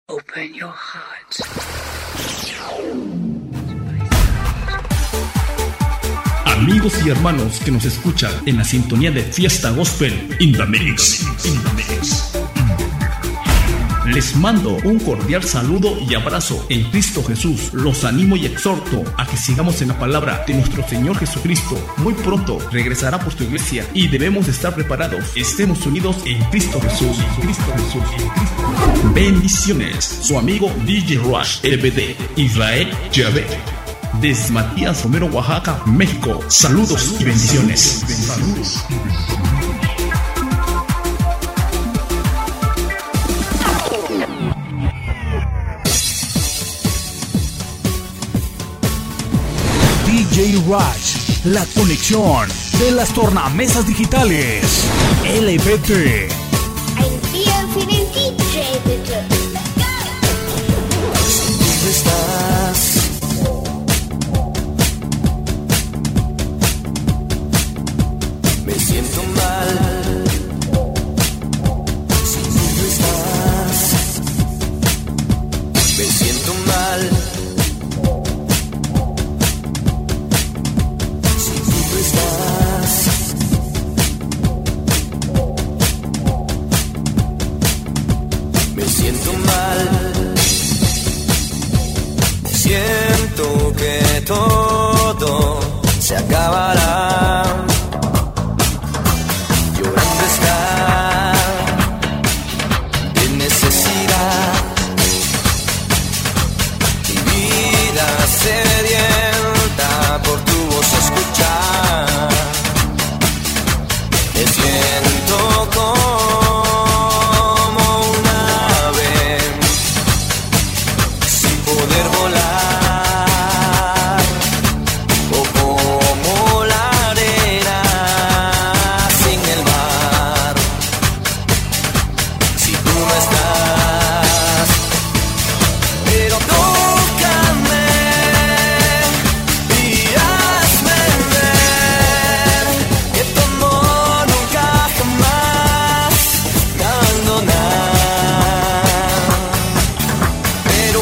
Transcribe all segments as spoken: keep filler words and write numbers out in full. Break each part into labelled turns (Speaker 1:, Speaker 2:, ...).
Speaker 1: Open your heart.
Speaker 2: Amigos y hermanos que nos escuchan en la sintonía de Fiesta Gospel in the Mix. In the Mix. Les mando un cordial saludo y abrazo en Cristo Jesús. Los animo y exhorto a que sigamos en la palabra de nuestro Señor Jesucristo. Muy pronto regresará por su iglesia y debemos estar preparados. Estemos unidos en Cristo Jesús. En Cristo Jesús. En Cristo Jesús. Bendiciones. Su amigo D J Rush L B D Israel Javet. Desde Matías Romero, Oaxaca, México. Saludos, Saludos y bendiciones. Saludos y bendiciones.
Speaker 3: D J Rush, la conexión de las tornamesas digitales. L B T.
Speaker 4: Ein Bier für den D J, bitte.
Speaker 5: ¿Dónde estás? Me siento mal. Si tú no estás, me siento mal. Siento mal, siento que todo se acabará. Llorando está de necesidad, mi vida sedienta por tu voz escuchar. Me siento con poder volar, o como la arena sin el mar. Si tú no estás, pero tócame y hazme ver que tu amor nunca jamás me abandonará. Pero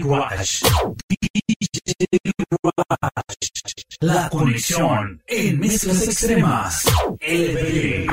Speaker 3: Rush. D J Rush. La conexión en mezclas extremas. L B.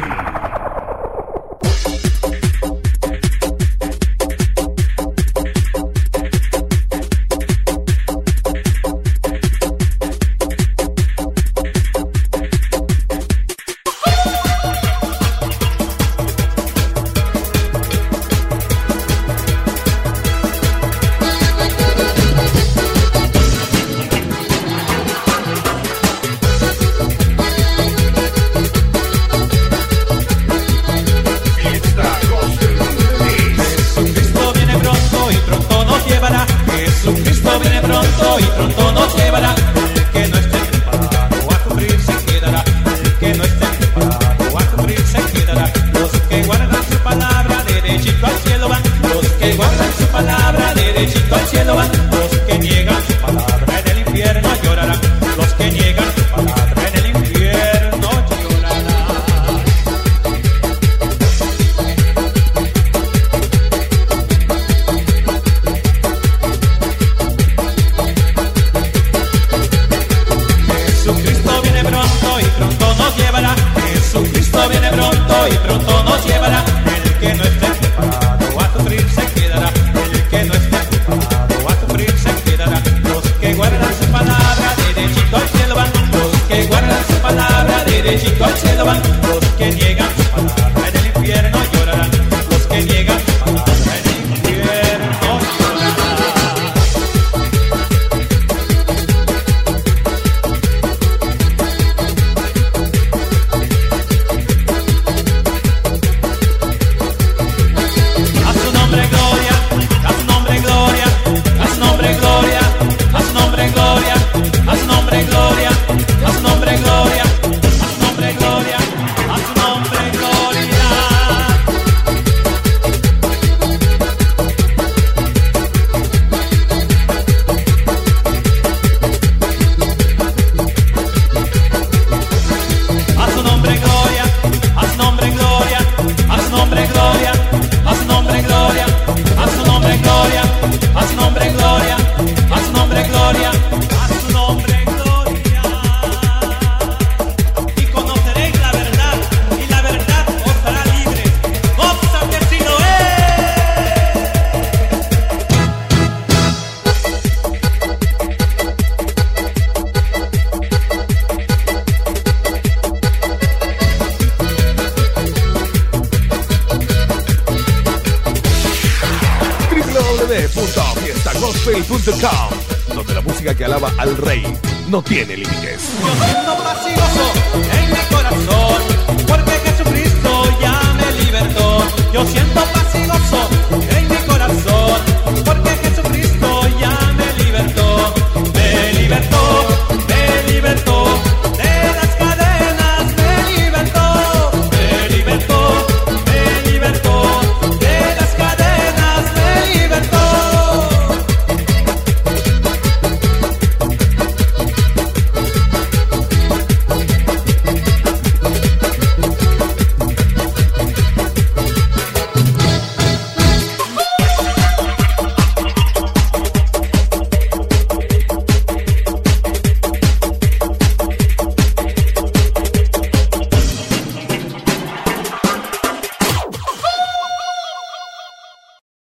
Speaker 1: Donde la música que alaba al rey no tiene límites.
Speaker 5: Yo siento vacioso en